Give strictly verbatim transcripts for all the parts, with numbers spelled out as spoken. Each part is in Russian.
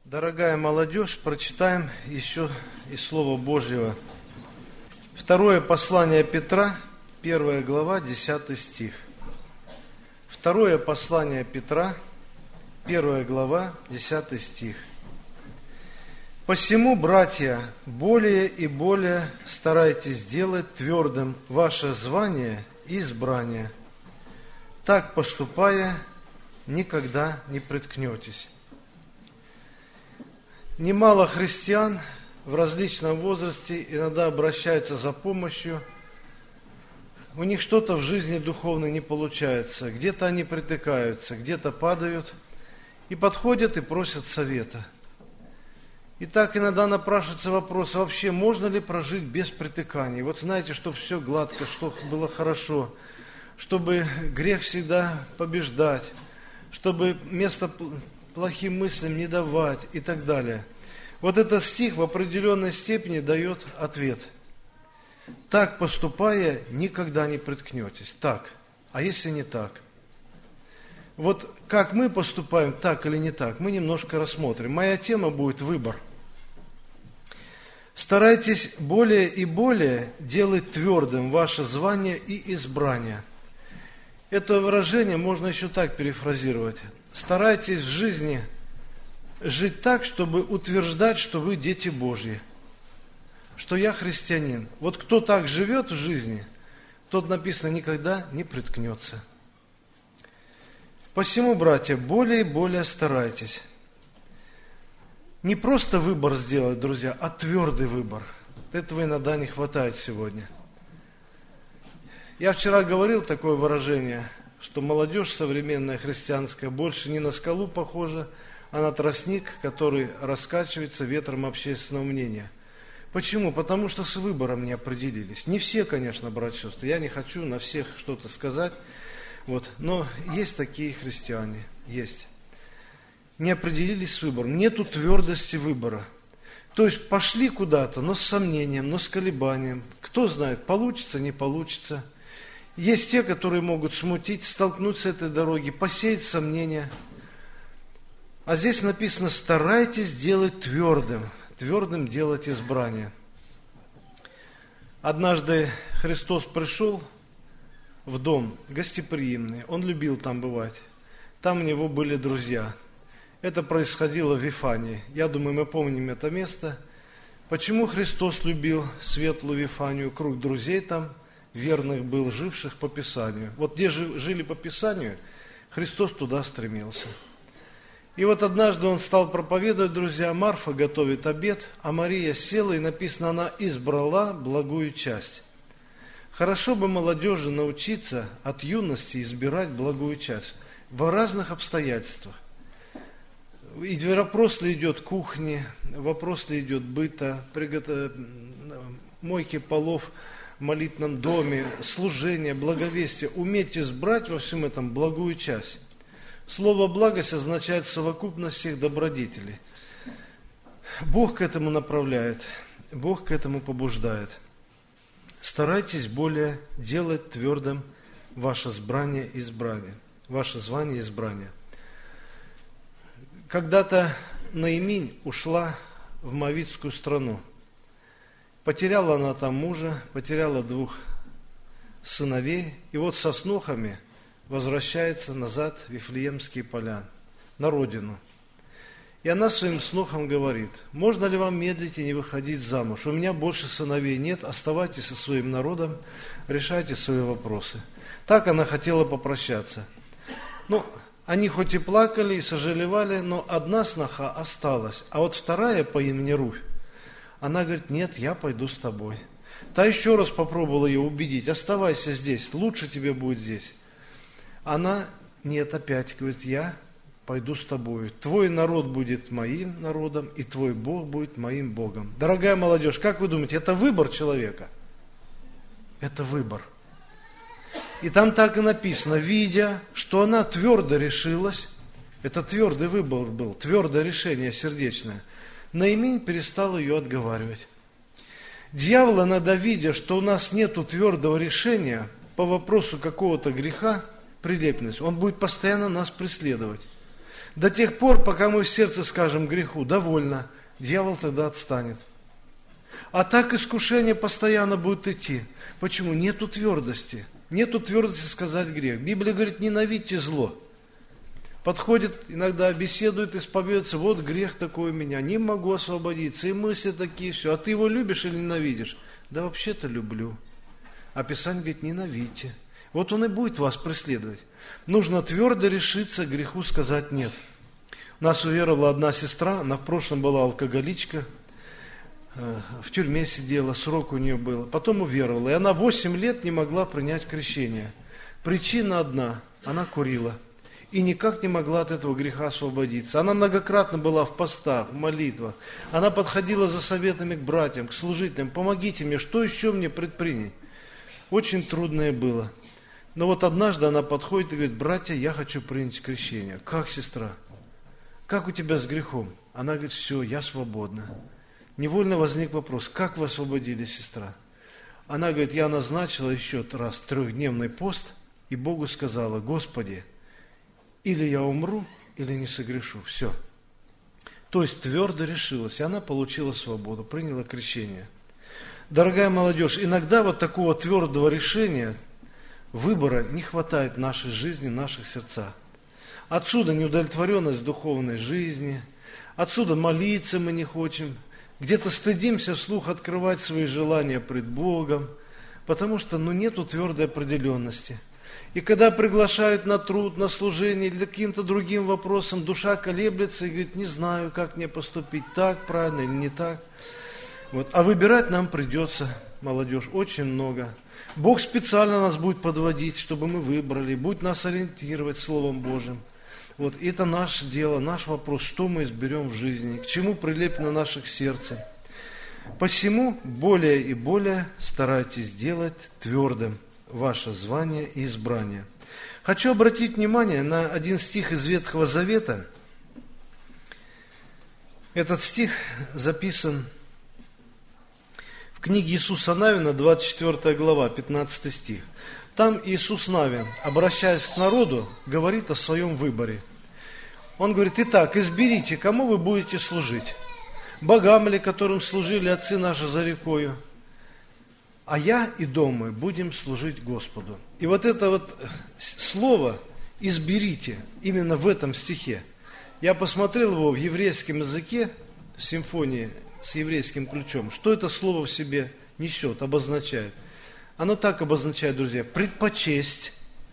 Дорогая молодежь, прочитаем еще из Слова Божьего. Второе послание Петра, первая глава, десятый стих. Второе послание Петра, первая глава, десятый стих. «Посему, братья, более и более старайтесь делать твердым ваше звание и избрание. Так поступая, никогда не приткнетесь». Немало христиан в различном возрасте иногда обращаются за помощью. У них что-то в жизни духовной не получается. Где-то они притыкаются, где-то падают. И подходят и просят совета. И так иногда напрашивается вопрос, вообще можно ли прожить без притыканий? Вот знаете, чтобы все гладко, чтобы было хорошо, чтобы грех всегда побеждать, чтобы место плохим мыслям не давать и так далее. Вот этот стих в определенной степени дает ответ. Так поступая, никогда не приткнетесь. Так. А если не так? Вот как мы поступаем, так или не так, мы немножко рассмотрим. Моя тема будет выбор. Старайтесь более и более делать твердым ваше звание и избрание. Это выражение можно еще так перефразировать. Старайтесь в жизни жить так, чтобы утверждать, что вы дети Божьи, что я христианин. Вот кто так живет в жизни, тот, написано, никогда не приткнется. Посему, братья, более и более старайтесь. Не просто выбор сделать, друзья, а твердый выбор. Этого иногда не хватает сегодня. Я вчера говорил такое выражение, что молодежь современная христианская больше не на скалу похожа, а на тростник, который раскачивается ветром общественного мнения. Почему? Потому что с выбором не определились. Не все, конечно, братья и сестры, я не хочу на всех что-то сказать, вот, но есть такие христиане, есть. Не определились с выбором, нету твердости выбора. То есть пошли куда-то, но с сомнением, но с колебанием. Кто знает, получится, не получится. Есть те, которые могут смутить, столкнуть с этой дороги, посеять сомнения. А здесь написано, старайтесь делать твердым, твердым делать избрание. Однажды Христос пришел в дом гостеприимный, Он любил там бывать. Там у Него были друзья. Это происходило в Вифании. Я думаю, мы помним это место. Почему Христос любил светлую Вифанию, круг друзей там, верных был, живших по Писанию. Вот где жили по Писанию, Христос туда стремился. И вот однажды Он стал проповедовать, друзья, Марфа готовит обед, а Мария села, и написано, она избрала благую часть. Хорошо бы молодежи научиться от юности избирать благую часть в разных обстоятельствах. И вопрос ли идет кухни, вопрос ли идет быта, приготов... мойки полов, в молитвенном доме, служение, благовестие. Уметь избрать во всем этом благую часть. Слово «благость» означает совокупность всех добродетелей. Бог к этому направляет, Бог к этому побуждает. Старайтесь более делать твердым ваше избрание и избрание, ваше звание и избрание. Когда-то Наиминь ушла в Моавитскую страну. Потеряла она там мужа, потеряла двух сыновей, и вот со снохами возвращается назад в Вифлеемские поля, на родину. И она своим снохам говорит, можно ли вам медлить и не выходить замуж? У меня больше сыновей нет, оставайтесь со своим народом, решайте свои вопросы. Так она хотела попрощаться. Ну, они хоть и плакали и сожалевали, но одна сноха осталась, а вот вторая по имени Руфь, она говорит, нет, я пойду с тобой. Та еще раз попробовала ее убедить, оставайся здесь, лучше тебе будет здесь. Она, нет, опять говорит, я пойду с тобой. Твой народ будет моим народом, и твой Бог будет моим Богом. Дорогая молодежь, как вы думаете, это выбор человека? Это выбор. И там так и написано, видя, что она твердо решилась, это твердый выбор был, твердое решение сердечное, Наиминь перестал ее отговаривать. Дьявол, иногда видя, что у нас нет твердого решения по вопросу какого-то греха, прилепленности, он будет постоянно нас преследовать. До тех пор, пока мы в сердце скажем греху, довольно, дьявол тогда отстанет. А так искушение постоянно будет идти. Почему? Нету твердости. Нету твердости сказать грех. Библия говорит, ненавидьте зло. Подходит, иногда беседует, исповедуется, вот грех такой у меня, не могу освободиться, и мысли такие, все. А ты его любишь или ненавидишь? Да вообще-то люблю. А Писание говорит, ненавидьте. Вот он и будет вас преследовать. Нужно твердо решиться греху сказать нет. У нас уверовала одна сестра, она в прошлом была алкоголичка, в тюрьме сидела, срок у нее был. Потом уверовала, и она восемь лет не могла принять крещение. Причина одна, она курила. И никак не могла от этого греха освободиться. Она многократно была в постах, в молитвах. Она подходила за советами к братьям, к служителям. Помогите мне, что еще мне предпринять? Очень трудное было. Но вот однажды она подходит и говорит, братья, я хочу принять крещение. Как, сестра? Как у тебя с грехом? Она говорит, все, я свободна. Невольно возник вопрос, как вы освободились, сестра? Она говорит, я назначила еще раз трехдневный пост, и Богу сказала, Господи, или я умру, или не согрешу. Все. То есть твердо решилась, и она получила свободу, приняла крещение. Дорогая молодежь, иногда вот такого твердого решения, выбора не хватает в нашей жизни, в наших сердцах. Отсюда неудовлетворенность духовной жизни, отсюда молиться мы не хотим, где-то стыдимся вслух открывать свои желания пред Богом, потому что ну, нету твердой определенности. И когда приглашают на труд, на служение или каким-то другим вопросом, душа колеблется и говорит, не знаю, как мне поступить, так правильно или не так. Вот. А выбирать нам придется, молодежь, очень много. Бог специально нас будет подводить, чтобы мы выбрали, будет нас ориентировать Словом Божьим. Вот. И это наше дело, наш вопрос, что мы изберем в жизни, к чему прилеплено наше сердце. Посему более и более старайтесь делать твердым ваше звание и избрание. Хочу обратить внимание на один стих из Ветхого Завета. Этот стих записан в книге Иисуса Навина, двадцать четвёртая глава, пятнадцатый стих. Там Иисус Навин, обращаясь к народу, говорит о своем выборе. Он говорит, итак, изберите, кому вы будете служить. Богам ли, которым служили отцы наши за рекою, а я и дом мой будем служить Господу. И вот это вот слово «изберите» именно в этом стихе. Я посмотрел его в еврейском языке, в симфонии с еврейским ключом. Что это слово в себе несет, обозначает? Оно так обозначает, друзья, предпочесть,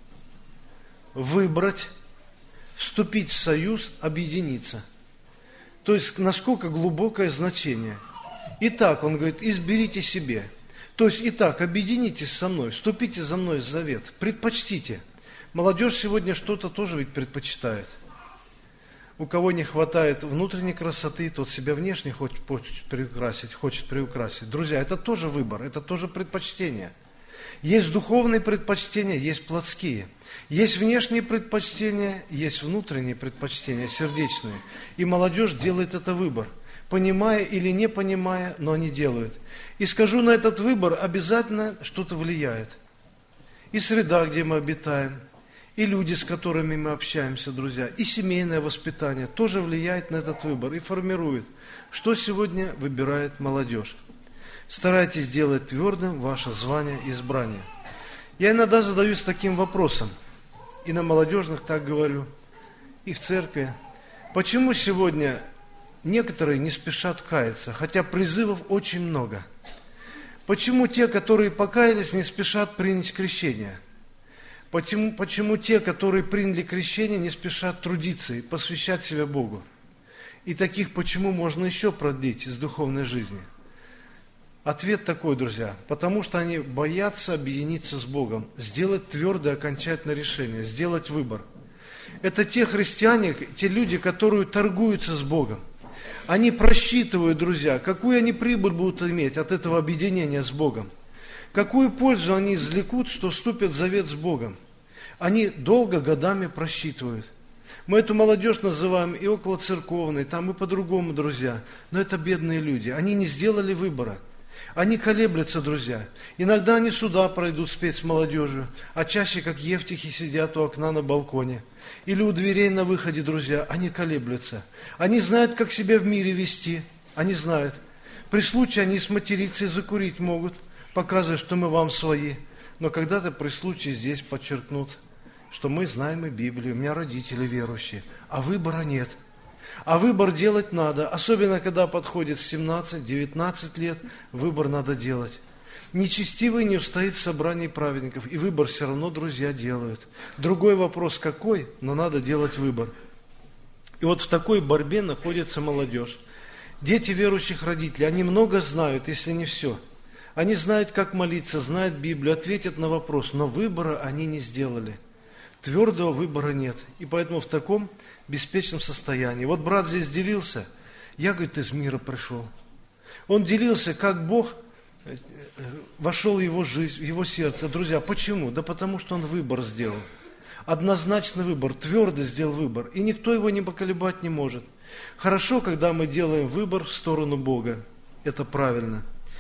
выбрать, вступить в союз, объединиться. То есть, насколько глубокое значение. Итак, он говорит, изберите себе. То есть, итак, объединитесь со мной, вступите за мной в завет, предпочтите. Молодежь сегодня что-то тоже ведь предпочитает. У кого не хватает внутренней красоты, тот себя внешне хочет приукрасить, хочет приукрасить. Друзья, это тоже выбор, это тоже предпочтение. Есть духовные предпочтения, есть плотские. Есть внешние предпочтения, есть внутренние предпочтения, сердечные. И молодежь делает это выбор. Понимая или не понимая, но они делают. И скажу, на этот выбор обязательно что-то влияет. И среда, где мы обитаем, и люди, с которыми мы общаемся, друзья, и семейное воспитание тоже влияет на этот выбор и формирует, что сегодня выбирает молодежь. Старайтесь делать твердым ваше звание и избрание. Я иногда задаюсь таким вопросом, и на молодежных так говорю, и в церкви. Почему сегодня некоторые не спешат каяться, хотя призывов очень много? Почему те, которые покаялись, не спешат принять крещение? Почему, почему те, которые приняли крещение, не спешат трудиться и посвящать себя Богу? И таких почему можно еще продлить из духовной жизни? Ответ такой, друзья, потому что они боятся объединиться с Богом, сделать твердое окончательное решение, сделать выбор. Это те христиане, те люди, которые торгуются с Богом. Они просчитывают, друзья, какую они прибыль будут иметь от этого объединения с Богом. Какую пользу они извлекут, что вступят в завет с Богом. Они долго, годами просчитывают. Мы эту молодежь называем и околоцерковной, там и по-другому, друзья. Но это бедные люди. Они не сделали выбора. Они колеблются, друзья. Иногда они сюда пройдут спеть с молодежью, а чаще, как евтихи, сидят у окна на балконе. Или у дверей на выходе, друзья, они колеблются. Они знают, как себя в мире вести. Они знают. При случае они сматериться и закурить могут, показывая, что мы вам свои. Но когда-то при случае здесь подчеркнут, что мы знаем и Библию, у меня родители верующие, а выбора нет. А выбор делать надо, особенно когда подходит семнадцать-девятнадцать лет, выбор надо делать. Нечестивый не устоит в собрании праведников, и выбор все равно друзья делают. Другой вопрос какой, но надо делать выбор. И вот в такой борьбе находится молодежь. Дети верующих родителей, они много знают, если не все. Они знают, как молиться, знают Библию, ответят на вопрос, но выбора они не сделали. Твердого выбора нет. И поэтому в таком беспечном состоянии. Вот брат здесь делился, я, говорит, из мира пришел. Он делился, как Бог вошел в его жизнь, в его сердце. Друзья, почему? Да потому что он выбор сделал. Однозначный выбор, твердо сделал выбор. И никто его не поколебать не может. Хорошо, когда мы делаем выбор в сторону Бога. Это правильно.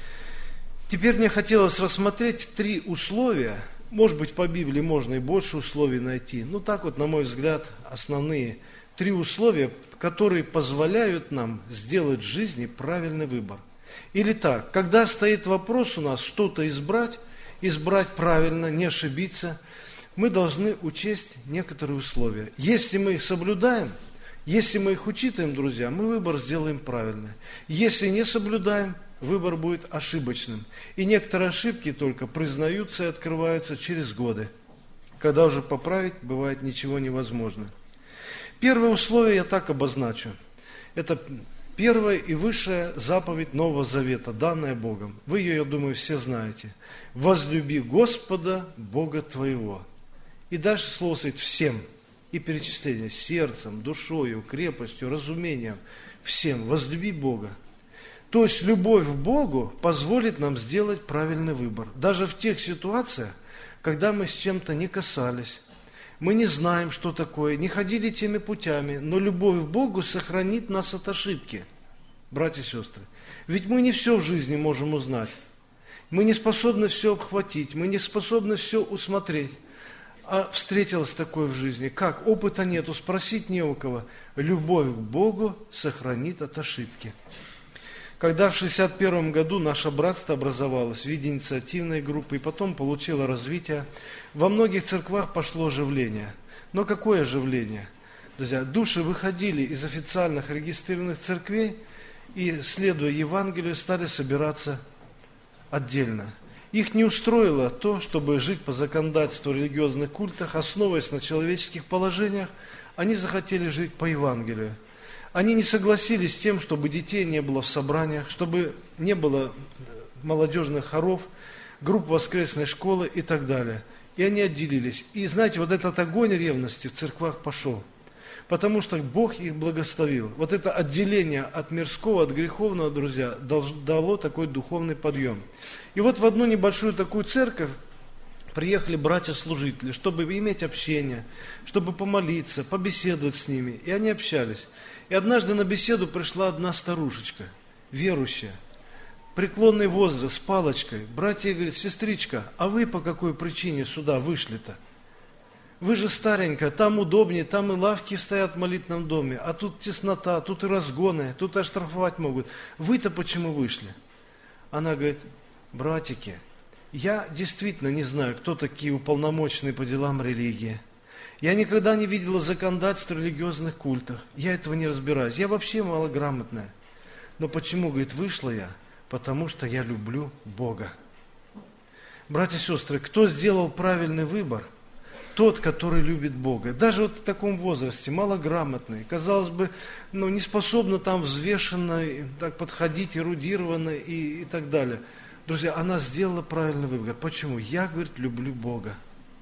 Теперь мне хотелось рассмотреть три условия. Может быть, по Библии можно и больше условий найти. Ну, так вот, на мой взгляд, основные три условия, которые позволяют нам сделать в жизни правильный выбор. Или так, когда стоит вопрос у нас что-то избрать, избрать правильно, не ошибиться, мы должны учесть некоторые условия. Если мы их соблюдаем, если мы их учитываем, друзья, мы выбор сделаем правильно. Если не соблюдаем, выбор будет ошибочным. И некоторые ошибки только признаются и открываются через годы, когда уже поправить, бывает, ничего невозможно. Первое условие я так обозначу. Это первая и высшая заповедь Нового Завета, данная Богом. Вы ее, я думаю, все знаете. «Возлюби Господа, Бога твоего». И дальше слово стоит «всем». И перечисление сердцем, душою, крепостью, разумением. Всем. Возлюби Бога. То есть любовь к Богу позволит нам сделать правильный выбор. Даже в тех ситуациях, когда мы с чем-то не касались, мы не знаем, что такое, не ходили теми путями, но любовь к Богу сохранит нас от ошибки, братья и сестры. Ведь мы не все в жизни можем узнать. Мы не способны все обхватить, мы не способны все усмотреть. А встретилось такое в жизни, как? Опыта нету, спросить не у кого. Любовь к Богу сохранит от ошибки. Когда в шестьдесят первом году наше братство образовалось в виде инициативной группы и потом получило развитие, во многих церквах пошло оживление. Но какое оживление? Друзья, души выходили из официальных регистрированных церквей и, следуя Евангелию, стали собираться отдельно. Их не устроило то, чтобы жить по законодательству религиозных культах, основываясь на человеческих положениях, они захотели жить по Евангелию. Они не согласились с тем, чтобы детей не было в собраниях, чтобы не было молодежных хоров, групп воскресной школы и так далее. И они отделились. И знаете, вот этот огонь ревности в церквах пошел. Потому что Бог их благословил. Вот это отделение от мирского, от греховного, друзья, дало такой духовный подъем. И вот в одну небольшую такую церковь приехали братья-служители, чтобы иметь общение, чтобы помолиться, побеседовать с ними. И они общались. И однажды на беседу пришла одна старушечка, верующая, преклонный возраст, с палочкой. Братья говорят: сестричка, а вы по какой причине сюда вышли-то? Вы же старенькая, там удобнее, там и лавки стоят в молитвенном доме, а тут теснота, тут и разгоны, тут и оштрафовать могут. Вы-то почему вышли? Она говорит: братики, я действительно не знаю, кто такие уполномоченные по делам религии. Я никогда не видела законодательства в религиозных культах. Я этого не разбираюсь. Я вообще малограмотная. Но почему, говорит, вышла я? Потому что я люблю Бога. Братья и сестры, кто сделал правильный выбор? Тот, который любит Бога. Даже вот в таком возрасте, малограмотный, казалось бы, ну, не способна там взвешенно так подходить, эрудированно и, и так далее. Друзья, она сделала правильный выбор. Почему? Я, говорит, люблю Бога.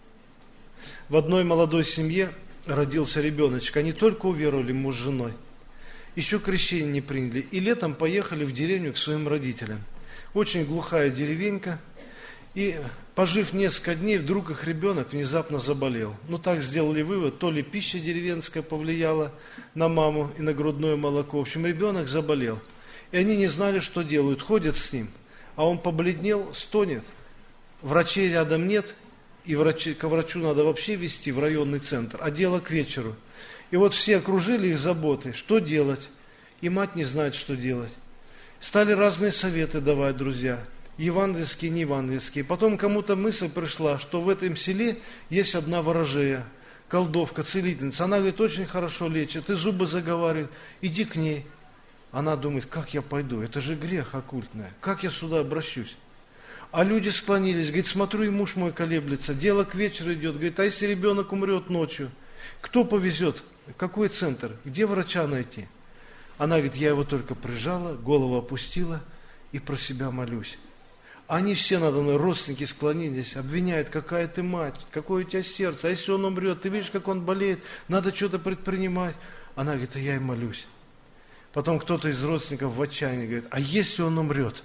В одной молодой семье родился ребеночек. Они только уверовали, муж с женой. Еще крещение не приняли. И летом поехали в деревню к своим родителям. Очень глухая деревенька. И, пожив несколько дней, вдруг их ребенок внезапно заболел. Ну, так сделали вывод, то ли пища деревенская повлияла на маму и на грудное молоко. В общем, ребенок заболел. И они не знали, что делают. Ходят с ним. а он побледнел, стонет. Врачей рядом нет, и врачи, к врачу надо вообще везти в районный центр, а дело к вечеру. И вот все окружили их заботой, что делать, и мать не знает, что делать. Стали разные советы давать, друзья, евангельские, неевангельские. Потом кому-то мысль пришла, что в этом селе есть одна ворожея, колдовка, целительница. Она, говорит, очень хорошо лечит, и зубы заговаривает, иди к ней. Она думает, как я пойду, это же грех оккультный, как я сюда обращусь? А люди склонились, говорит, смотрю, и муж мой колеблется, дело к вечеру идет, говорит, а если ребенок умрет ночью, кто повезет, какой центр, где врача найти? Она говорит, я его только прижала, голову опустила и про себя молюсь. Они все надо мной, родственники, склонились, обвиняют, какая ты мать, какое у тебя сердце, а если он умрет, ты видишь, как он болеет, надо что-то предпринимать. Она говорит, а я и молюсь. Потом кто-то из родственников в отчаянии говорит, а если он умрет?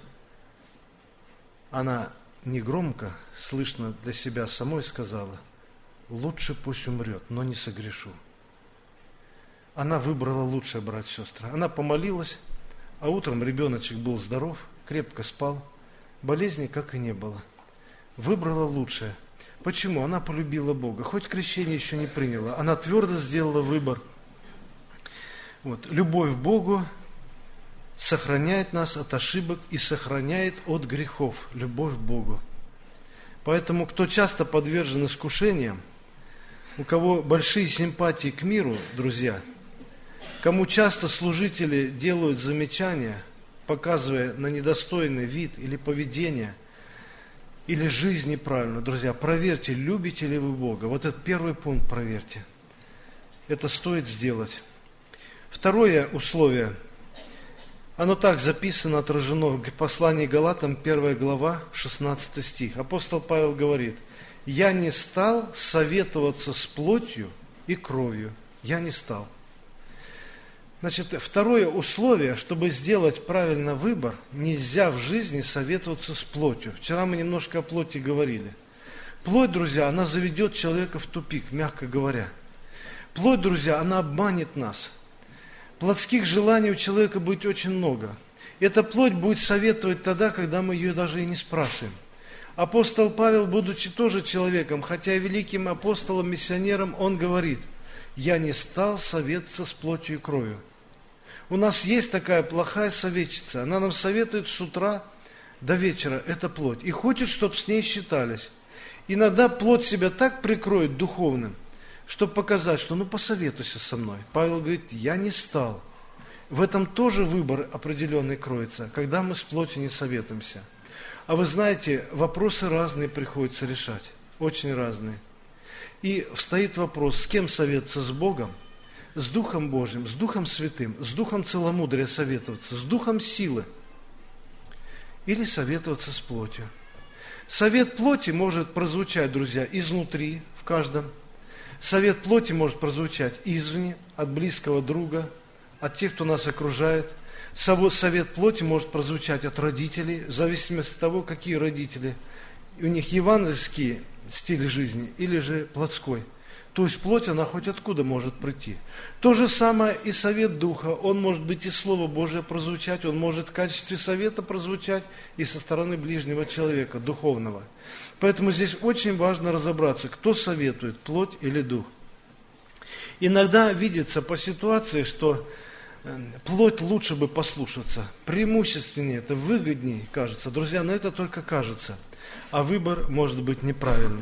Она негромко, слышно для себя самой сказала, лучше пусть умрет, но не согрешу. Она выбрала лучшее, братья и сестры. Она помолилась, а утром ребеночек был здоров, крепко спал, болезни как и не было. Выбрала лучшее. Почему? Она полюбила Бога. Хоть крещение еще не приняла, она твердо сделала выбор. Вот. Любовь к Богу сохраняет нас от ошибок и сохраняет от грехов. Любовь к Богу. Поэтому, кто часто подвержен искушениям, у кого большие симпатии к миру, друзья, кому часто служители делают замечания, показывая на недостойный вид или поведение, или жизнь неправильную, друзья, проверьте, любите ли вы Бога. Вот этот первый пункт проверьте. Это стоит сделать. Второе условие, оно так записано, отражено в послании Галатам, первая глава, шестнадцатый стих. Апостол Павел говорит, «Я не стал советоваться с плотью и кровью». Я не стал. Значит, второе условие, чтобы сделать правильный выбор, нельзя в жизни советоваться с плотью. Вчера мы немножко о плоти говорили. Плоть, друзья, она заведет человека в тупик, мягко говоря. Плоть, друзья, она обманет нас. Плотских желаний у человека будет очень много. Эта плоть будет советовать тогда, когда мы ее даже и не спрашиваем. Апостол Павел, будучи тоже человеком, хотя и великим апостолом, миссионером, он говорит, «Я не стал советоваться с плотью и кровью». У нас есть такая плохая советчица, она нам советует с утра до вечера, это плоть, и хочет, чтобы с ней считались. Иногда плоть себя так прикроет духовным, чтобы показать, что ну посоветуйся со мной. Павел говорит, я не стал. В этом тоже выбор определенный кроется, когда мы с плотью не советуемся. А вы знаете, вопросы разные приходится решать, очень разные. И встает вопрос, с кем советоваться, с Богом, с Духом Божьим, с Духом Святым, с Духом целомудрия советоваться, с Духом силы или советоваться с плотью. Совет плоти может прозвучать, друзья, изнутри, в каждом. Совет плоти может прозвучать извне, от близкого друга, от тех, кто нас окружает. Совет плоти может прозвучать от родителей, в зависимости от того, какие родители. У них евангельский стиль жизни или же плотской. То есть плоть, она хоть откуда может прийти. То же самое и совет Духа. Он может быть и Слово Божие прозвучать, он может в качестве совета прозвучать и со стороны ближнего человека, духовного. Поэтому здесь очень важно разобраться, кто советует, плоть или Дух. Иногда видится по ситуации, что плоть лучше бы послушаться, преимущественнее, это выгоднее кажется. Друзья, но это только кажется, а выбор может быть неправильный.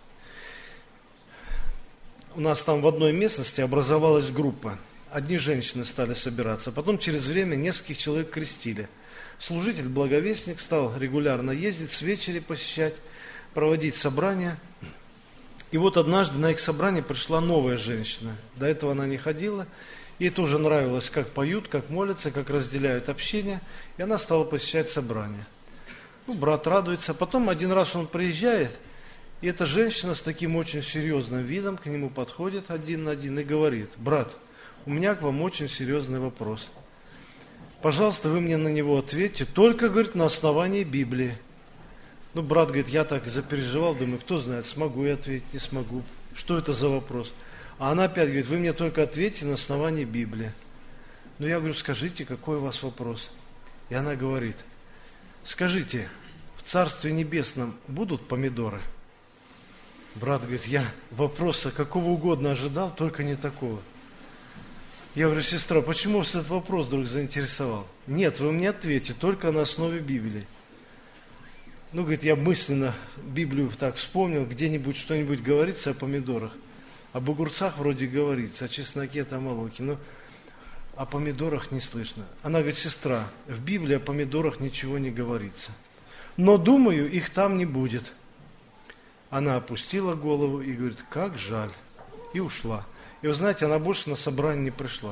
У нас там в одной местности образовалась группа. Одни женщины стали собираться, потом через время нескольких человек крестили. Служитель, благовестник, стал регулярно ездить, с вечери посещать, проводить собрания. И вот однажды на их собрание пришла новая женщина. До этого она не ходила. Ей тоже нравилось, как поют, как молятся, как разделяют общение. И она стала посещать собрания. Ну, брат радуется. Потом один раз он приезжает, и эта женщина с таким очень серьезным видом к нему подходит один на один и говорит, брат, у меня к вам очень серьезный вопрос. Пожалуйста, вы мне на него ответьте, только, говорит, на основании Библии. Ну, брат говорит, я так запереживал, думаю, кто знает, смогу я ответить, не смогу. Что это за вопрос? А она опять говорит, вы мне только ответьте на основании Библии. Ну, я говорю, скажите, какой у вас вопрос? И она говорит, скажите, в Царстве Небесном будут помидоры? Брат говорит, я вопроса какого угодно ожидал, только не такого. Я говорю, сестра, почему вас этот вопрос вдруг заинтересовал? Нет, вы мне ответьте, только на основе Библии. Ну, говорит, я мысленно Библию так вспомнил, где-нибудь что-нибудь говорится о помидорах. Об огурцах вроде говорится, о чесноке, там, о луке, но о помидорах не слышно. Она говорит, сестра, в Библии о помидорах ничего не говорится. Но, думаю, их там не будет. Она опустила голову и говорит, как жаль. И ушла. И вы знаете, она больше на собрание не пришла.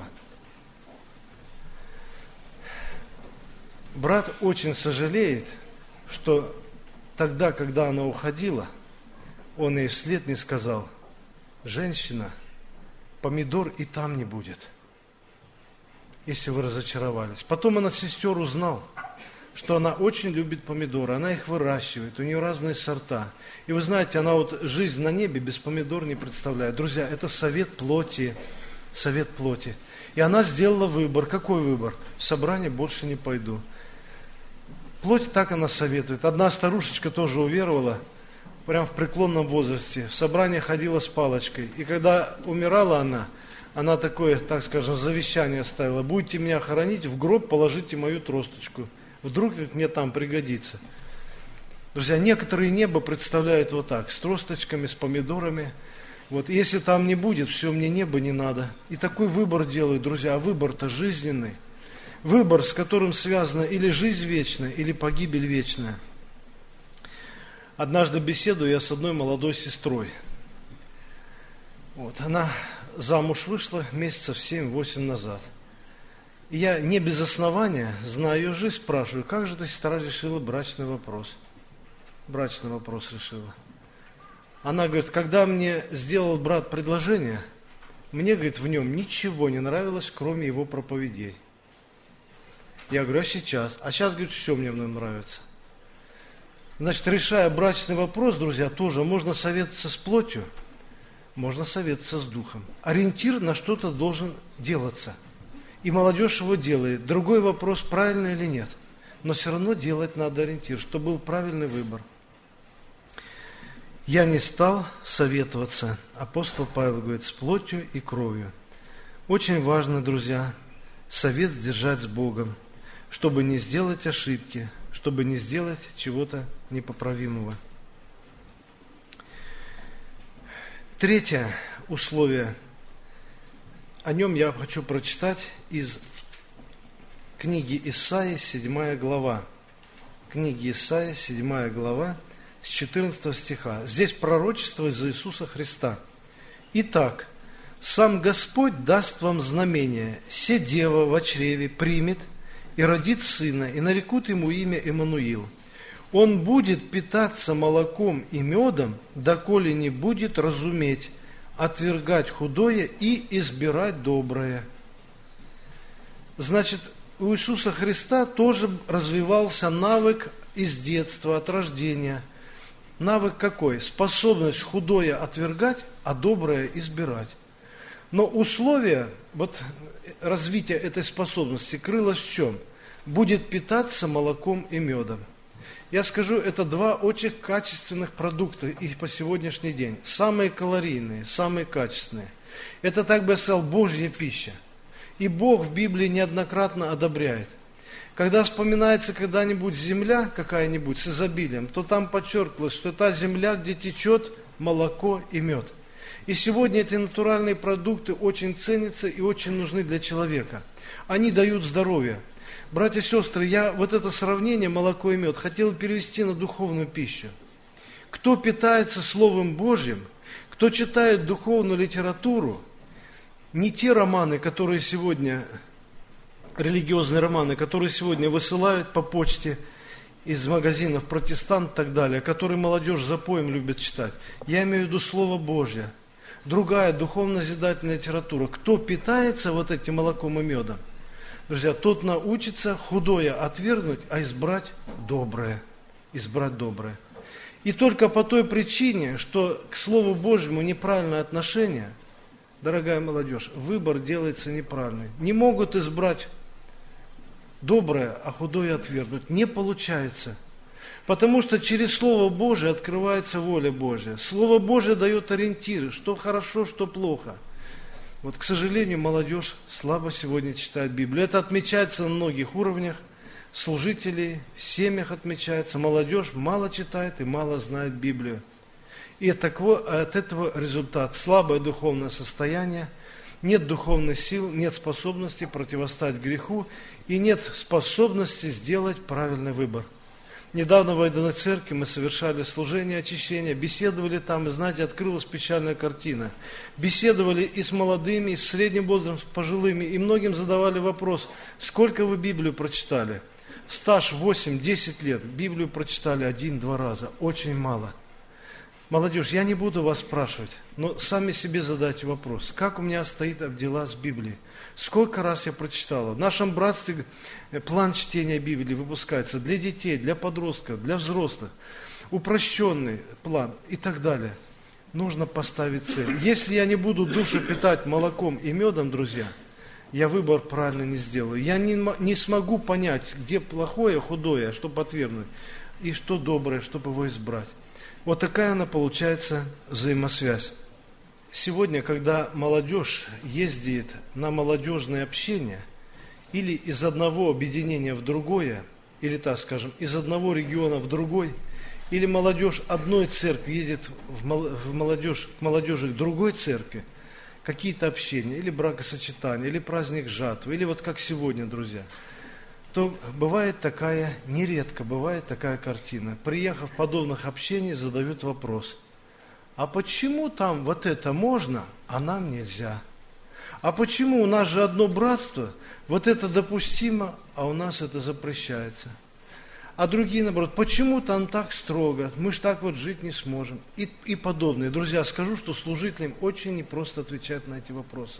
Брат очень сожалеет, что тогда, когда она уходила, он ей вслед не сказал, женщина, помидор и там не будет, если вы разочаровались. Потом он от сестер узнал, что она очень любит помидоры, она их выращивает, у нее разные сорта. И вы знаете, она вот жизнь на небе без помидор не представляет. Друзья, это совет плоти, совет плоти. И она сделала выбор. Какой выбор? В собрание больше не пойду. Плоть так она советует. Одна старушечка тоже уверовала, прям в преклонном возрасте. В собрание ходила с палочкой. И когда умирала она, она такое, так скажем, завещание оставила. Будете меня хоронить, в гроб положите мою тросточку. Вдруг мне там пригодится. Друзья, некоторые небо представляют вот так, с тросточками, с помидорами. Вот, если там не будет, все, мне небо не надо. И такой выбор делают, друзья, а выбор-то жизненный. Выбор, с которым связана или жизнь вечная, или погибель вечная. Однажды беседую я с одной молодой сестрой. Вот, она замуж вышла месяцев семь-восемь назад. И я не без основания, зная ее жизнь, спрашиваю, как же эта сестра решила брачный вопрос? Брачный вопрос решила. Она говорит, когда мне сделал брат предложение, мне, говорит, в нем ничего не нравилось, кроме его проповедей. Я говорю, а сейчас? А сейчас, говорит, все мне в нем нравится. Значит, решая брачный вопрос, друзья, тоже можно советоваться с плотью, можно советоваться с духом. Ориентир на что-то должен делаться. И молодежь его делает. Другой вопрос, правильно или нет. Но все равно делать надо ориентир, чтобы был правильный выбор. Я не стал советоваться, апостол Павел говорит, с плотью и кровью. Очень важно, друзья, совет держать с Богом, чтобы не сделать ошибки, чтобы не сделать чего-то непоправимого. Третье условие. О нем я хочу прочитать из книги Исаии, седьмая глава. Книги Исаии, седьмая глава, с четырнадцатого стиха. Здесь пророчество из Иисуса Христа. «Итак, сам Господь даст вам знамение, се дева во чреве примет и родит сына, и нарекут ему имя Иммануил. Он будет питаться молоком и медом, доколе не будет разуметь, отвергать худое и избирать доброе». Значит, у Иисуса Христа тоже развивался навык из детства, от рождения. Навык какой? Способность худое отвергать, а доброе избирать. Но условие вот, развития этой способности крылось в чем? Будет питаться молоком и медом. Я скажу, это два очень качественных продукта и по сегодняшний день. Самые калорийные, самые качественные. Это, так бы я сказал, Божья пища. И Бог в Библии неоднократно одобряет. Когда вспоминается когда-нибудь земля какая-нибудь с изобилием, то там подчеркивалось, что та земля, где течет молоко и мед. И сегодня эти натуральные продукты очень ценятся и очень нужны для человека. Они дают здоровье. Братья и сестры, я вот это сравнение молоко и мед хотел перевести на духовную пищу. Кто питается Словом Божьим, кто читает духовную литературу, не те романы, которые сегодня, религиозные романы, которые сегодня высылают по почте из магазинов «Протестант» и так далее, которые молодежь запоем любит читать. Я имею в виду Слово Божье. Другая духовно-назидательная литература. Кто питается вот этим молоком и медом, друзья, тот научится худое отвергнуть, а избрать доброе. Избрать доброе. И только по той причине, что к Слову Божьему неправильное отношение, дорогая молодежь, выбор делается неправильный. Не могут избрать доброе, а худое отвергнуть. Не получается. Потому что через Слово Божие открывается воля Божия. Слово Божие дает ориентиры, что хорошо, что плохо. Вот, к сожалению, молодежь слабо сегодня читает Библию. Это отмечается на многих уровнях. Служителей, в семьях отмечается. Молодежь мало читает и мало знает Библию. И от этого результат слабое духовное состояние, нет духовных сил, нет способности противостоять греху и нет способности сделать правильный выбор. Недавно в одной церкви мы совершали служение очищения, беседовали там, и, знаете, открылась печальная картина. Беседовали и с молодыми, и с средним возрастом, с пожилыми, и многим задавали вопрос: сколько вы Библию прочитали? Стаж восемь-десять лет, Библию прочитали один-два раза, очень мало. Молодежь, я не буду вас спрашивать, но сами себе задайте вопрос: как у меня стоит дела с Библией? Сколько раз я прочитала? В нашем братстве план чтения Библии выпускается для детей, для подростков, для взрослых. Упрощенный план и так далее. Нужно поставить цель. Если я не буду душу питать молоком и медом, друзья, я выбор правильно не сделаю. Я не, не смогу понять, где плохое, худое, чтобы отвергнуть, и что доброе, чтобы его избрать. Вот такая она получается взаимосвязь. Сегодня, когда молодежь ездит на молодежное общение или из одного объединения в другое, или, так скажем, из одного региона в другой, или молодежь одной церкви едет в молодежь, к молодежи другой церкви, какие-то общения, или бракосочетания, или праздник жатвы, или вот как сегодня, друзья, то бывает такая, нередко бывает такая картина. Приехав в подобных общений, задают вопрос: а почему там вот это можно, а нам нельзя? А почему у нас же одно братство, вот это допустимо, а у нас это запрещается? А другие, наоборот, почему там так строго, мы ж так вот жить не сможем? И, и подобные. Друзья, скажу, что служителям очень непросто отвечать на эти вопросы.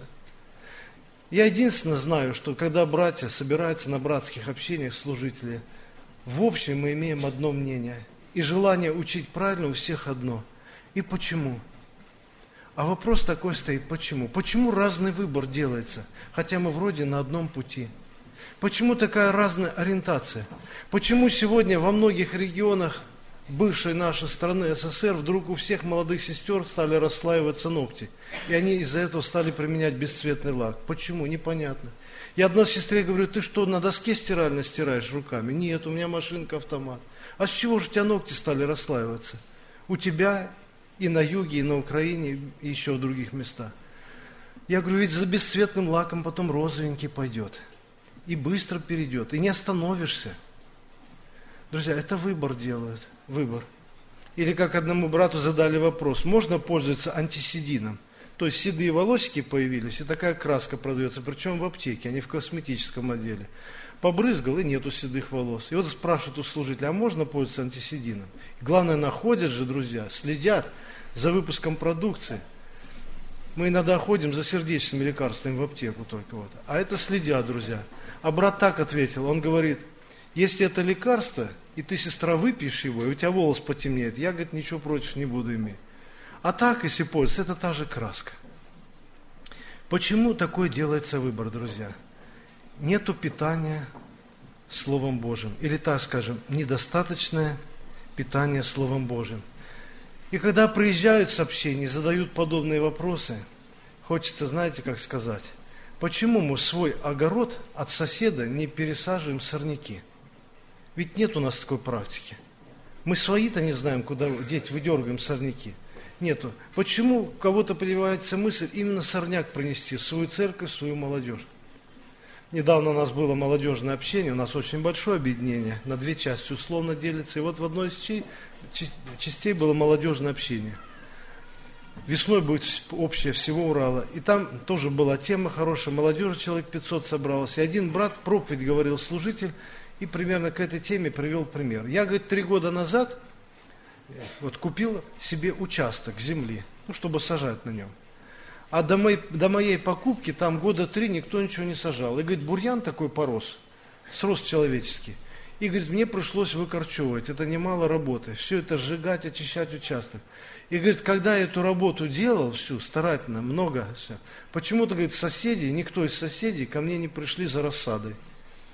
Я единственное знаю, что когда братья собираются на братских общениях, служители, в общем мы имеем одно мнение. И желание учить правильно у всех одно. И почему? А вопрос такой стоит: почему? Почему разный выбор делается, хотя мы вроде на одном пути? Почему такая разная ориентация? Почему сегодня во многих регионах бывшей нашей страны СССР вдруг у всех молодых сестер стали расслаиваться ногти, и они из-за этого стали применять бесцветный лак? Почему? Непонятно. Я одной сестре говорю: ты что, на доске стиральной стираешь руками? Нет, у меня машинка-автомат. А с чего же у тебя ногти стали расслаиваться? У тебя и на юге, и на Украине, и еще в других местах. Я говорю: ведь за бесцветным лаком потом розовенький пойдет. И быстро перейдет, и не остановишься. Друзья, это выбор делают, выбор. Или как одному брату задали вопрос: можно пользоваться антиседином? То есть седые волосики появились, и такая краска продается, причем в аптеке, а не в косметическом отделе. Побрызгал, и нету седых волос. И вот спрашивают у служителя: а можно пользоваться антиседином? Главное, находят же, друзья, следят за выпуском продукции. Мы иногда ходим за сердечными лекарствами в аптеку только вот. А это следят, друзья. А брат так ответил, он говорит: если это лекарство, и ты, сестра, выпьешь его, и у тебя волос потемнеет, я, говорит, ничего против не буду иметь. А так, если пользоваться, это та же краска. Почему такой делается выбор, друзья? Нету питания Словом Божьим. Или, так скажем, недостаточное питание Словом Божьим. И когда приезжают с общений, задают подобные вопросы, хочется, знаете, как сказать, почему мы в свой огород от соседа не пересаживаем сорняки? Ведь нет у нас такой практики. Мы свои-то не знаем, куда деть, выдергиваем сорняки. Нету. Почему у кого-то появляется мысль именно сорняк принести в свою церковь, в свою молодежь? Недавно у нас было молодежное общение, у нас очень большое объединение, на две части условно делится. И вот в одной из частей было молодежное общение. Весной будет общее всего Урала. И там тоже была тема хорошая, молодежи человек пятьсот собралось. И один брат проповедь говорил, служитель, и примерно к этой теме привел пример. Я, говорит, три года назад вот, купил себе участок земли, ну, чтобы сажать на нем. А до моей, до моей покупки там года три никто ничего не сажал. И, говорит, бурьян такой порос, срос человеческий. И, говорит, мне пришлось выкорчевывать, это немало работы. Все это сжигать, очищать участок. И, говорит, когда я эту работу делал, всю, старательно, много, все, почему-то, говорит, соседи, никто из соседей ко мне не пришли за рассадой.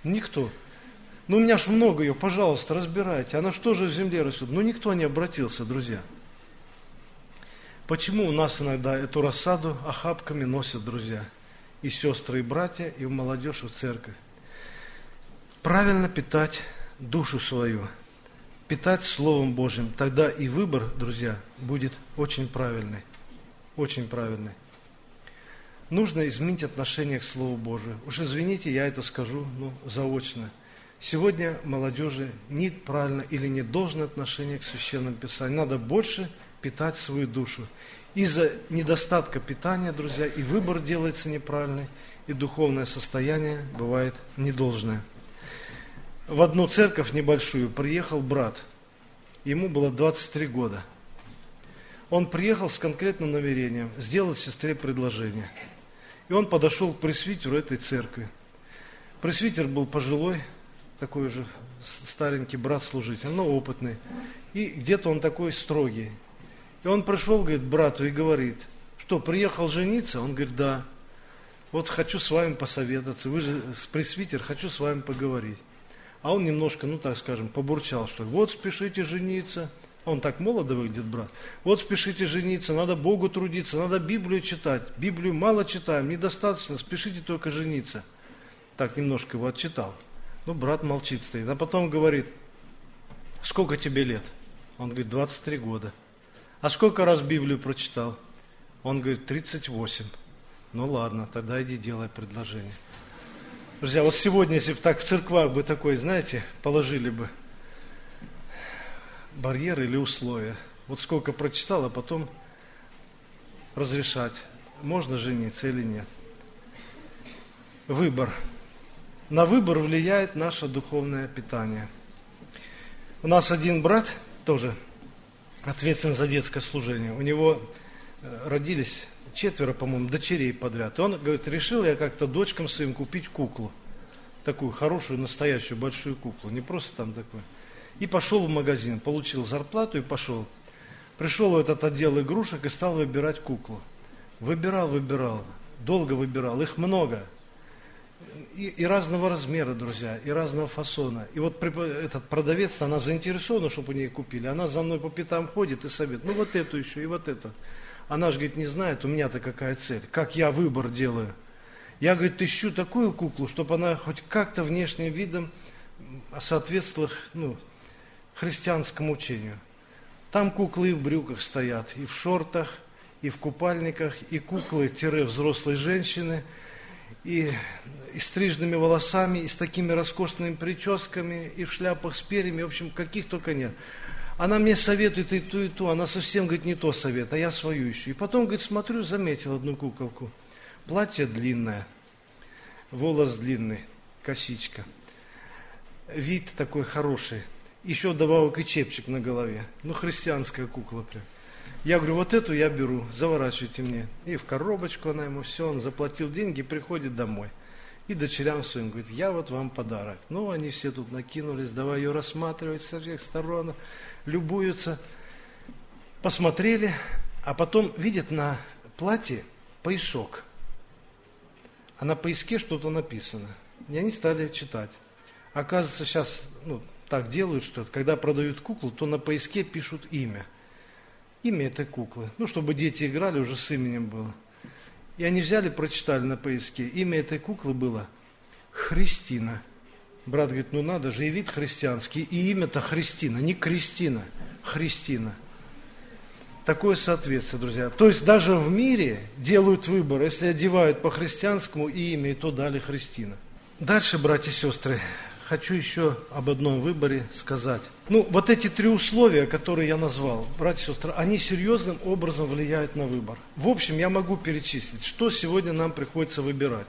Никто. Ну, у меня ж много ее, пожалуйста, разбирайте. Она что же в земле растет? Ну, никто не обратился, друзья. Почему у нас иногда эту рассаду охапками носят, друзья? И сестры, и братья, и в молодежь, и в церковь. Правильно питать душу свою, питать Словом Божьим. Тогда и выбор, друзья, будет очень правильный. Очень правильный. Нужно изменить отношение к Слову Божию. Уж извините, я это скажу, ну, заочно. Сегодня молодежи неправильно или не должное отношение к Священному Писанию. Надо больше питать свою душу. Из-за недостатка питания, друзья, и выбор делается неправильный, и духовное состояние бывает недолжное. В одну церковь небольшую приехал брат. Ему было двадцать три года. Он приехал с конкретным намерением сделать сестре предложение. И он подошел к пресвитеру этой церкви. Пресвитер был пожилой, такой же старенький брат-служитель, но опытный. И где-то он такой строгий. И он пришел, говорит, к брату и говорит, что, приехал жениться? Он говорит, да. Вот хочу с вами посоветоваться, вы же пресвитер, хочу с вами поговорить. А он немножко, ну так скажем, побурчал, что вот спешите жениться. Он так молодо выглядит, брат. Вот спешите жениться, надо Богу трудиться, надо Библию читать. Библию мало читаем, недостаточно, спешите только жениться. Так немножко его отчитал. Ну, брат молчит стоит. А потом говорит, сколько тебе лет? Он говорит, двадцать три года. А сколько раз Библию прочитал? Он говорит, тридцать восемь. Ну ладно, тогда иди делай предложение. Друзья, вот сегодня, если бы так в церквах бы такой, знаете, положили бы барьеры или условия. Вот сколько прочитал, а потом разрешать, можно жениться или нет. Выбор. На выбор влияет наше духовное питание. У нас один брат, тоже ответственен за детское служение, у него родились четверо, по-моему, дочерей подряд. И он говорит, решил я как-то дочкам своим купить куклу. Такую хорошую, настоящую, большую куклу. Не просто там такую. И пошел в магазин, получил зарплату и пошел. Пришел в этот отдел игрушек и стал выбирать куклу. Выбирал, выбирал, долго выбирал, их много. И, и разного размера, друзья, и разного фасона. И вот этот продавец, она заинтересована, чтобы у нее купили. Она за мной по пятам ходит и советует. Ну вот эту еще и вот эту. Она же, говорит, не знает, у меня-то какая цель. Как я выбор делаю. Я, говорит, ищу такую куклу, чтобы она хоть как-то внешним видом соответствовала, ну, христианскому учению. Там куклы и в брюках стоят, и в шортах, и в купальниках, и куклы-взрослые женщины, и, и стрижными волосами, и с такими роскошными прическами, и в шляпах с перьями, в общем, каких только нет. Она мне советует и ту, и ту, она совсем, говорит, не то совет, а я свою ищу. И потом, говорит, смотрю, заметил одну куколку. Платье длинное, волос длинный, косичка, вид такой хороший. Еще вдобавок и чепчик на голове. Ну, христианская кукла прям. Я говорю, вот эту я беру, заворачивайте мне. И в коробочку она ему, все, он заплатил деньги, приходит домой. И дочерям своим говорит, я вот вам подарок. Ну, они все тут накинулись, давай ее рассматривать со всех сторон, любуются. Посмотрели, а потом видят на платье поясок. А на пояске что-то написано. И они стали читать. Оказывается, сейчас, ну, так делают, что когда продают куклу, то на пояске пишут имя. Имя этой куклы. Ну, чтобы дети играли, уже с именем было. И они взяли, прочитали на пояске. Имя этой куклы было Христина. Брат говорит, ну надо же, и вид христианский, и имя-то Христина, не Кристина, Христина. Такое соответствие, друзья. То есть даже в мире делают выбор, если одевают по-христианскому и имя, и то дали Христина. Дальше, братья и сестры, хочу еще об одном выборе сказать. Ну, вот эти три условия, которые я назвал, братья и сестры, они серьезным образом влияют на выбор. В общем, я могу перечислить, что сегодня нам приходится выбирать.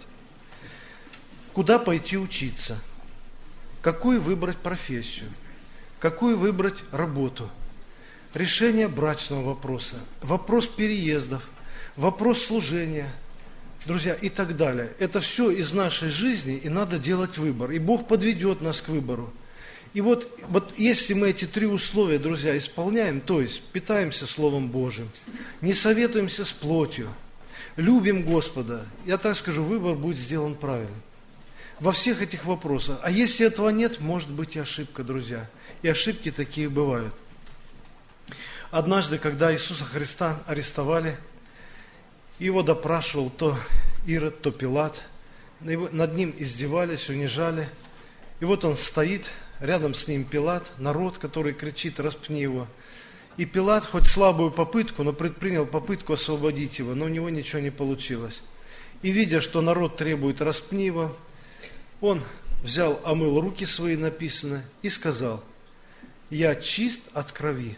Куда пойти учиться? Какую выбрать профессию? Какую выбрать работу? Решение брачного вопроса, вопрос переездов, вопрос служения, друзья, и так далее. Это все из нашей жизни, и надо делать выбор. И Бог подведет нас к выбору. И вот, вот если мы эти три условия, друзья, исполняем, то есть питаемся Словом Божьим, не советуемся с плотью, любим Господа, я так скажу, выбор будет сделан правильно. во всех этих вопросах. А если этого нет, может быть и ошибка, друзья. И ошибки такие бывают. Однажды, когда Иисуса Христа арестовали, его допрашивал то Ирод, то Пилат, над ним издевались, унижали. И вот он стоит, рядом с ним Пилат, народ, который кричит: распни его. И Пилат, хоть слабую попытку, но предпринял попытку освободить его, но у него ничего не получилось. И видя, что народ требует распни его, он взял, омыл руки свои, написано, и сказал: я чист от крови.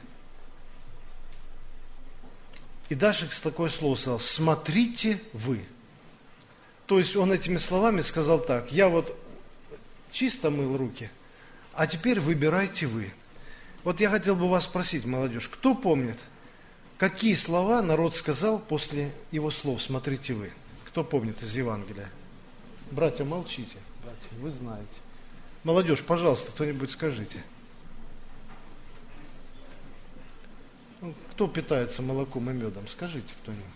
И дальше такое слово сказал: смотрите вы. То есть он этими словами сказал так: я вот чисто мыл руки, а теперь выбирайте вы. Вот я хотел бы вас спросить, молодежь, кто помнит, какие слова народ сказал после его слов «смотрите вы»? Кто помнит из Евангелия? Братья, молчите. Братья, вы знаете. Молодежь, пожалуйста, кто-нибудь скажите. Кто питается молоком и медом? Скажите кто-нибудь.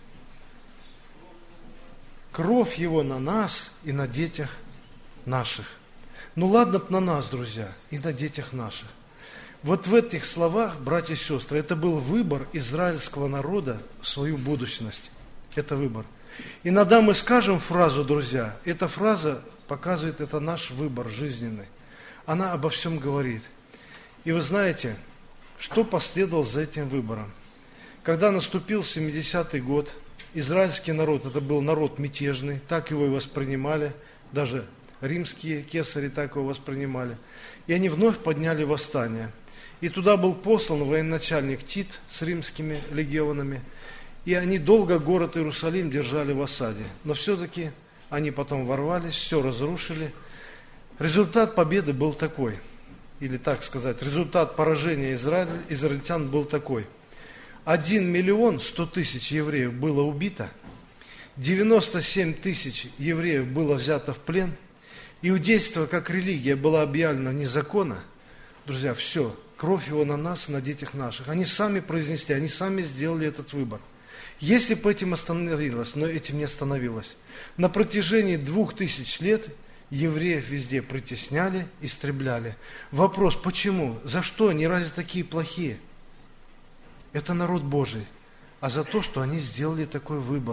Кровь его на нас и на детях наших. Ну ладно б на нас, друзья, и на детях наших. Вот в этих словах, братья и сестры, это был выбор израильского народа в свою будущность. Это выбор. Иногда мы скажем фразу, друзья, эта фраза показывает, это наш выбор жизненный. Она обо всем говорит. И вы знаете, что последовало за этим выбором? Когда наступил семидесятый год, израильский народ, это был народ мятежный, так его и воспринимали, даже римские кесари так его воспринимали. И они вновь подняли восстание. И туда был послан военачальник Тит с римскими легионами. И они долго город Иерусалим держали в осаде. Но все-таки они потом ворвались, все разрушили. Результат победы был такой, или так сказать, результат поражения Израиля, израильтян был такой. Один миллион сто тысяч евреев было убито, девяносто семь тысяч евреев было взято в плен, иудейство как религия было объявлено вне закона. Друзья, все, кровь его на нас, на детях наших. Они сами произнесли, они сами сделали этот выбор. Если бы этим остановилось, но этим не остановилось. На протяжении двух тысяч лет евреев везде притесняли, истребляли. Вопрос, почему? За что они разве такие плохие? Это народ Божий. А за то, что они сделали такой выбор.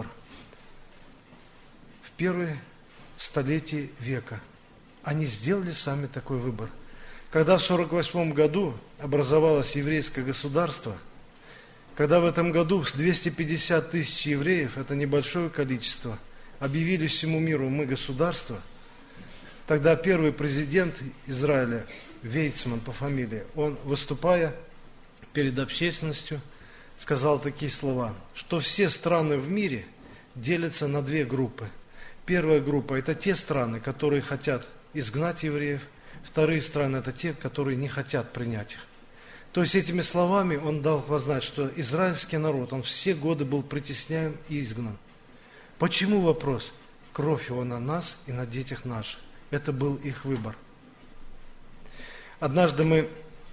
В первые столетия века они сделали сами такой выбор. Когда в сорок восьмом году образовалось еврейское государство, когда в этом году двести пятьдесят тысяч евреев, это небольшое количество, объявили всему миру «мы государство», тогда первый президент Израиля, Вейцман по фамилии, он, выступая перед общественностью, сказал такие слова, что все страны в мире делятся на две группы. Первая группа – это те страны, которые хотят изгнать евреев, вторые страны – это те, которые не хотят принять их. То есть этими словами он дал познать, что израильский народ, он все годы был притесняем и изгнан. Почему вопрос? Кровь его на нас и на детях наших. Это был их выбор. Однажды мы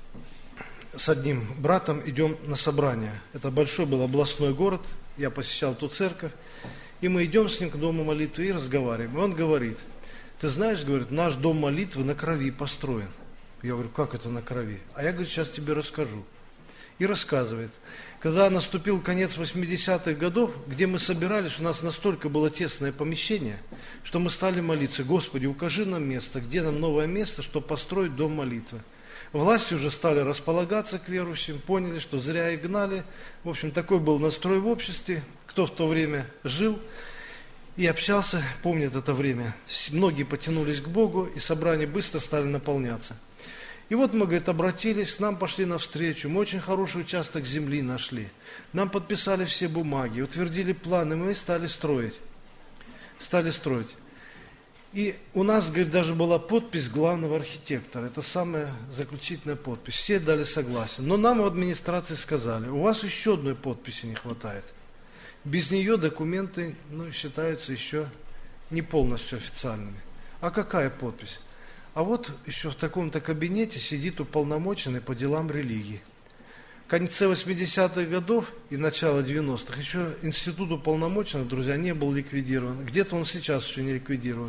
с одним братом идем на собрание. Это большой был областной город, я посещал ту церковь. И мы идем с ним к дому молитвы и разговариваем. И он говорит, ты знаешь, говорит, наш дом молитвы на крови построен. Я говорю, как это на крови? А я, говорю, сейчас тебе расскажу. И рассказывает. Когда наступил конец восьмидесятых годов, где мы собирались, у нас настолько было тесное помещение, что мы стали молиться, Господи, укажи нам место, где нам новое место, чтобы построить дом молитвы. Власти уже стали располагаться к верующим, поняли, что зря их гнали. В общем, такой был настрой в обществе. Кто в то время жил и общался, помнит это время. Многие потянулись к Богу, и собрания быстро стали наполняться. И вот мы, говорит, обратились, к нам пошли навстречу, мы очень хороший участок земли нашли. Нам подписали все бумаги, утвердили планы, мы стали строить. Стали строить. И у нас, говорит, даже была подпись главного архитектора. Это самая заключительная подпись. Все дали согласие. Но нам в администрации сказали, у вас еще одной подписи не хватает. Без нее документы, ну, считаются еще не полностью официальными. А какая подпись? А вот еще в таком-то кабинете сидит уполномоченный по делам религии. В конце восьмидесятых годов и начало девяностых еще институт уполномоченных, друзья, не был ликвидирован. Где-то он сейчас еще не ликвидирован.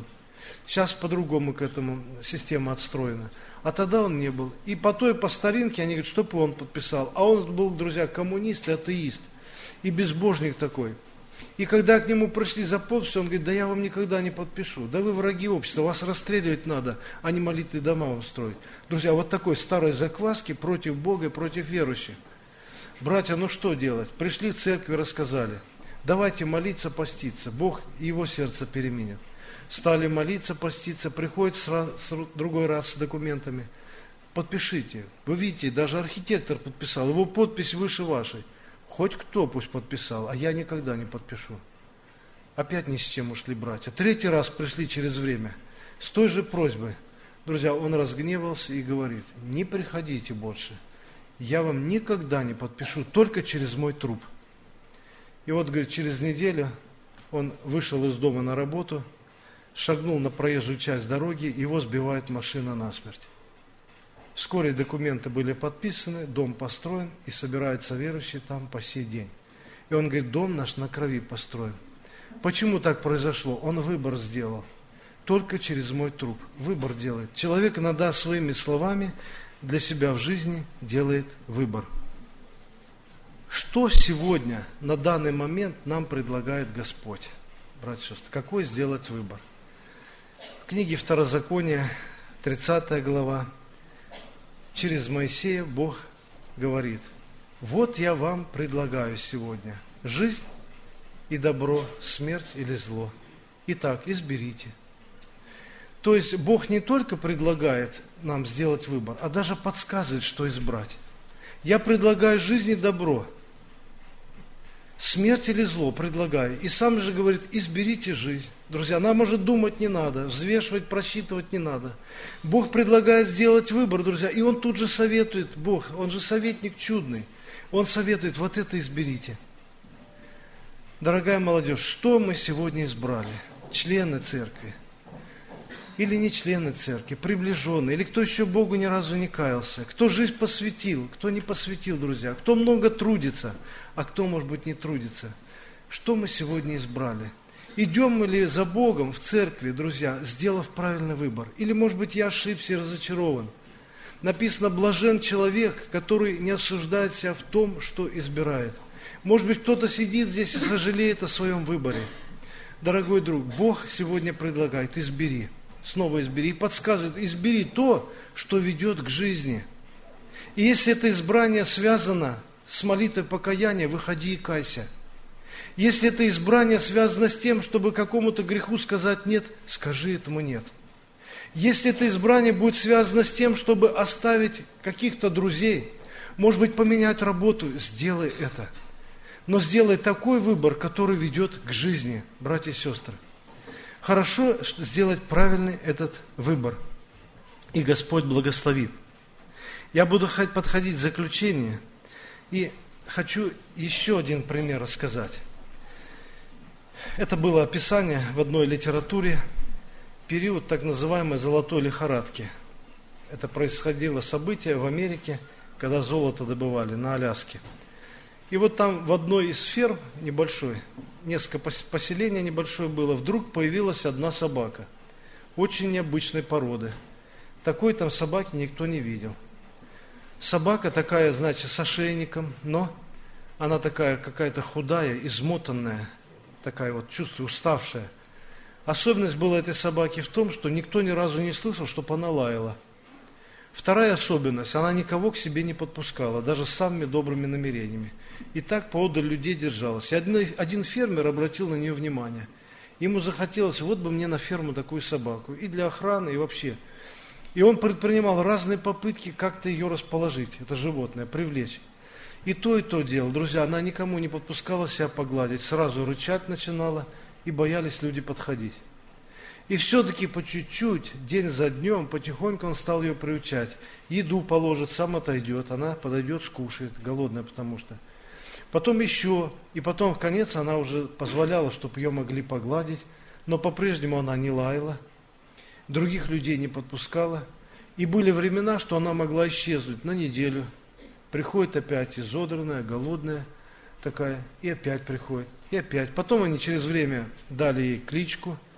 Сейчас по-другому к этому система отстроена. А тогда он не был. И по той, по старинке, они говорят, чтобы он подписал. А он был, друзья, коммунист и атеист. И безбожник такой. И когда к нему пришли за подпись, он говорит, да я вам никогда не подпишу. Да вы враги общества, вас расстреливать надо, а не молитвенные дома вам строить. Друзья, вот такой старой закваски против Бога и против верующих. Братья, ну что делать? Пришли в церковь, рассказали. Давайте молиться, поститься. Бог его сердце переменит. Стали молиться, поститься, приходит сразу, другой раз с документами. Подпишите. Вы видите, даже архитектор подписал, его подпись выше вашей. Хоть кто пусть подписал, а я никогда не подпишу. Опять ни с чем ушли братья. Третий раз пришли через время с той же просьбой. Друзья, он разгневался и говорит, не приходите больше. Я вам никогда не подпишу, только через мой труп. И вот, говорит, через неделю он вышел из дома на работу, шагнул на проезжую часть дороги, его сбивает машина насмерть. Вскоре документы были подписаны, дом построен, и собираются верующие там по сей день. И он говорит, дом наш на крови построен. Почему так произошло? Он выбор сделал. Только через мой труп. Выбор делает. Человек иногда своими словами для себя в жизни делает выбор. Что сегодня, на данный момент, нам предлагает Господь? Братья и сестры, какой сделать выбор? В книге Второзакония, тридцатая глава, через Моисея Бог говорит, вот я вам предлагаю сегодня жизнь и добро, смерть или зло. Итак, изберите. То есть Бог не только предлагает нам сделать выбор, а даже подсказывает, что избрать. Я предлагаю жизнь и добро, смерть или зло предлагаю. И сам же говорит, изберите жизнь. Друзья, нам уже думать не надо, взвешивать, просчитывать не надо. Бог предлагает сделать выбор, друзья, и Он тут же советует, Бог, Он же советник чудный. Он советует, вот это изберите. Дорогая молодежь, что мы сегодня избрали? Члены церкви. Или не члены церкви, приближенные, или кто еще Богу ни разу не каялся, кто жизнь посвятил, кто не посвятил, друзья, кто много трудится, а кто, может быть, не трудится. Что мы сегодня избрали? Идем мы ли за Богом в церкви, друзья, сделав правильный выбор? Или, может быть, я ошибся и разочарован? Написано, блажен человек, который не осуждает себя в том, что избирает. Может быть, кто-то сидит здесь и сожалеет о своем выборе. Дорогой друг, Бог сегодня предлагает, избери. Снова избери. И подсказывает, избери то, что ведет к жизни. И если это избрание связано с молитвой покаяния, выходи и кайся. Если это избрание связано с тем, чтобы какому-то греху сказать нет, скажи этому нет. Если это избрание будет связано с тем, чтобы оставить каких-то друзей, может быть, поменять работу, сделай это. Но сделай такой выбор, который ведет к жизни, братья и сестры. Хорошо сделать правильный этот выбор. И Господь благословит. Я буду подходить к заключению. И хочу еще один пример рассказать. Это было описание в одной литературе, период так называемой золотой лихорадки. Это происходило событие в Америке, когда золото добывали на Аляске. И вот там в одной из ферм небольшой, несколько поселений небольшое было, вдруг появилась одна собака, очень необычной породы. Такой там собаки никто не видел. Собака такая, значит, с ошейником, но она такая какая-то худая, измотанная, такая вот, чувствую, уставшая. Особенность была этой собаки в том, что никто ни разу не слышал, чтобы она лаяла. Вторая особенность, она никого к себе не подпускала, даже с самыми добрыми намерениями. И так поодаль людей держалась. И один, один фермер обратил на нее внимание. Ему захотелось, вот бы мне на ферму такую собаку, и для охраны, и вообще. И он предпринимал разные попытки как-то ее расположить, это животное, привлечь. И то, и то делал. Друзья, она никому не подпускала себя погладить, сразу рычать начинала, и боялись люди подходить. И все-таки по чуть-чуть, день за днем, потихоньку он стал ее приучать. Еду положит, сам отойдет, она подойдет, скушает, голодная потому что. Потом еще, и потом в конец она уже позволяла, чтобы ее могли погладить, но по-прежнему она не лаяла, других людей не подпускала. И были времена, что она могла исчезнуть на неделю. Приходит опять изодранная, голодная такая, и опять приходит, и опять. Потом они через время дали ей кличку,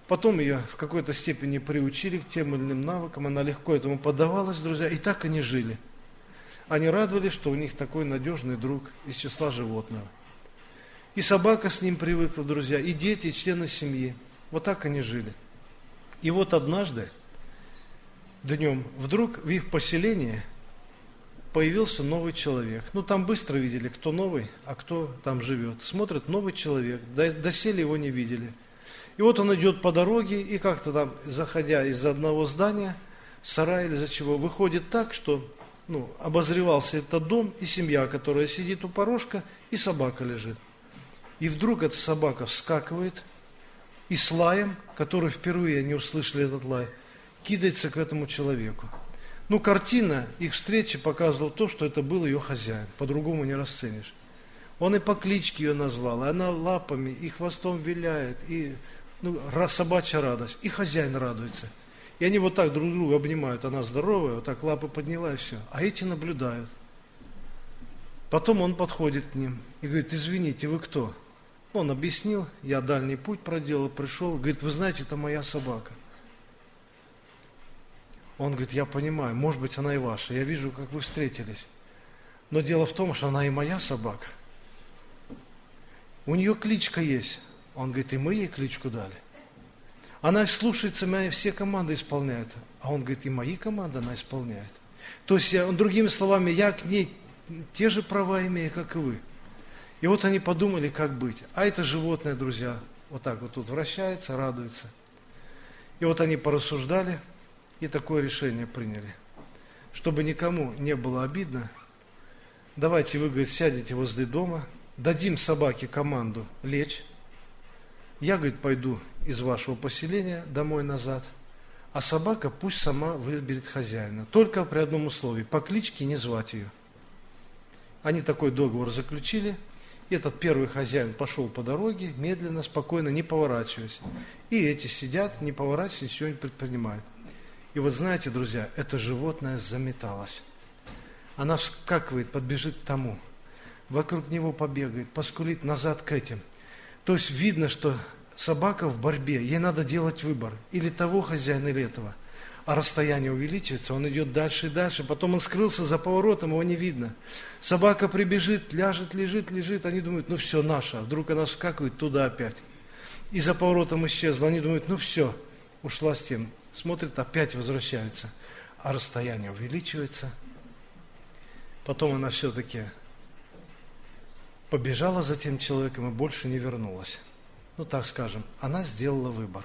Потом ее в какой-то степени приучили к тем или иным навыкам, она легко этому поддавалась, друзья, и так они жили. Они радовались, что у них такой надежный друг из числа животного. И собака с ним привыкла, друзья, и дети, и члены семьи. Вот так они жили. И вот однажды, днем, вдруг в их поселении появился новый человек. Ну, там быстро видели, кто новый, а кто там живет. Смотрят, новый человек, доселе его не видели. И вот он идет по дороге, и как-то там, заходя из одного здания, сарая или за чего, выходит так, что ну, обозревался этот дом и семья, которая сидит у порожка, и собака лежит. И вдруг эта собака вскакивает и с лаем, который впервые они услышали этот лай, кидается к этому человеку. Ну, картина их встречи показывала то, что это был ее хозяин, по-другому не расценишь. Он и по кличке ее назвал, и она лапами, и хвостом виляет, и ну, собачья радость, и хозяин радуется. И они вот так друг друга обнимают, она здоровая, вот так лапы подняла и все. А эти наблюдают. Потом он подходит к ним и говорит, извините, вы кто? Он объяснил, я дальний путь проделал, пришел, говорит, вы знаете, это моя собака. Он говорит, я понимаю, может быть, она и ваша, я вижу, как вы встретились. Но дело в том, что она и моя собака. У нее кличка есть. Он говорит, и мы ей кличку дали. Она слушается меня, все команды исполняет. А он говорит, и мои команды она исполняет. То есть, я, другими словами, я к ней те же права имею, как и вы. И вот они подумали, как быть. А это животное, друзья, вот так вот тут вращается, радуется. И вот они порассуждали и такое решение приняли. Чтобы никому не было обидно, давайте вы, говорит, сядете возле дома, дадим собаке команду лечь. Я, говорит, пойду из вашего поселения домой назад, а собака пусть сама выберет хозяина. Только при одном условии, по кличке не звать ее. Они такой договор заключили. Этот первый хозяин пошел по дороге, медленно, спокойно, не поворачиваясь. И эти сидят, не поворачиваясь, ничего не предпринимают. И вот знаете, друзья, это животное заметалось. Она вскакивает, подбежит к тому, вокруг него побегает, поскулит назад к этим. То есть видно, что собака в борьбе, ей надо делать выбор. Или того хозяина, или этого. А расстояние увеличивается, он идет дальше и дальше. Потом он скрылся за поворотом, его не видно. Собака прибежит, ляжет, лежит, лежит. Они думают, ну все, наша. Вдруг она вскакивает туда опять. И за поворотом исчезла. Они думают, ну все, ушла с тем. Смотрит, опять возвращается. А расстояние увеличивается. Потом она все-таки побежала за тем человеком и больше не вернулась. Ну, так скажем, она сделала выбор.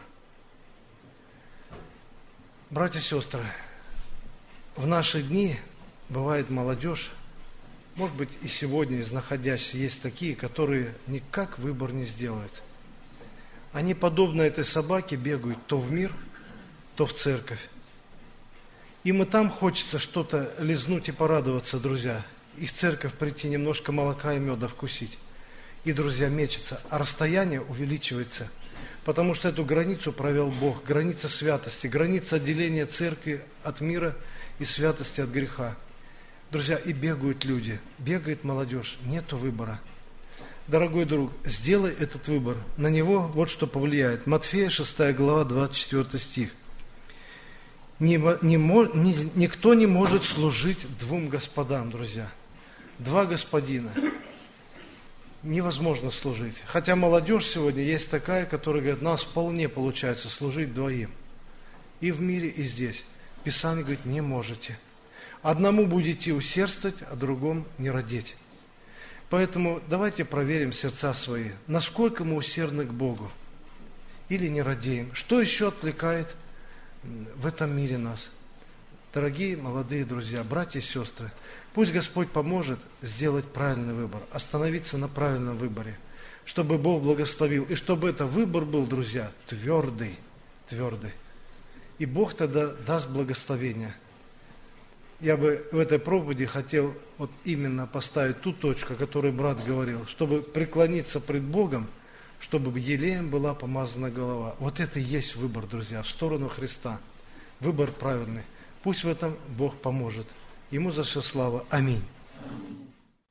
Братья и сестры, в наши дни бывает молодежь, может быть, и сегодня, из находящихся, есть такие, которые никак выбор не сделают. Они, подобно этой собаке, бегают то в мир, то в церковь. Им и там хочется что-то лизнуть и порадоваться, друзья. И в церковь прийти, немножко молока и меда вкусить. И, друзья, мечется, а расстояние увеличивается. Потому что эту границу провел Бог, граница святости, граница отделения церкви от мира и святости от греха. Друзья, и бегают люди, бегает молодежь, нету выбора. Дорогой друг, сделай этот выбор, на него вот что повлияет. Матфея, шестая глава, двадцать четвёртый стих. Не, не, не, никто не может служить двум господам, друзья. Два господина. Невозможно служить. Хотя молодежь сегодня есть такая, которая говорит, нас вполне получается служить двоим. И в мире, и здесь. Писание говорит, не можете. Одному будете усердствовать, а другому не родить. Поэтому давайте проверим сердца свои, насколько мы усердны к Богу или не радеем. Что еще отвлекает в этом мире нас? Дорогие молодые друзья, братья и сестры, пусть Господь поможет сделать правильный выбор, остановиться на правильном выборе, чтобы Бог благословил, и чтобы этот выбор был, друзья, твердый, твердый. И Бог тогда даст благословение. Я бы в этой проповеди хотел вот именно поставить ту точку, о которой брат говорил, чтобы преклониться пред Богом, чтобы елеем была помазана голова. Вот это и есть выбор, друзья, в сторону Христа. Выбор правильный. Пусть в этом Бог поможет. Ему за все слава. Аминь.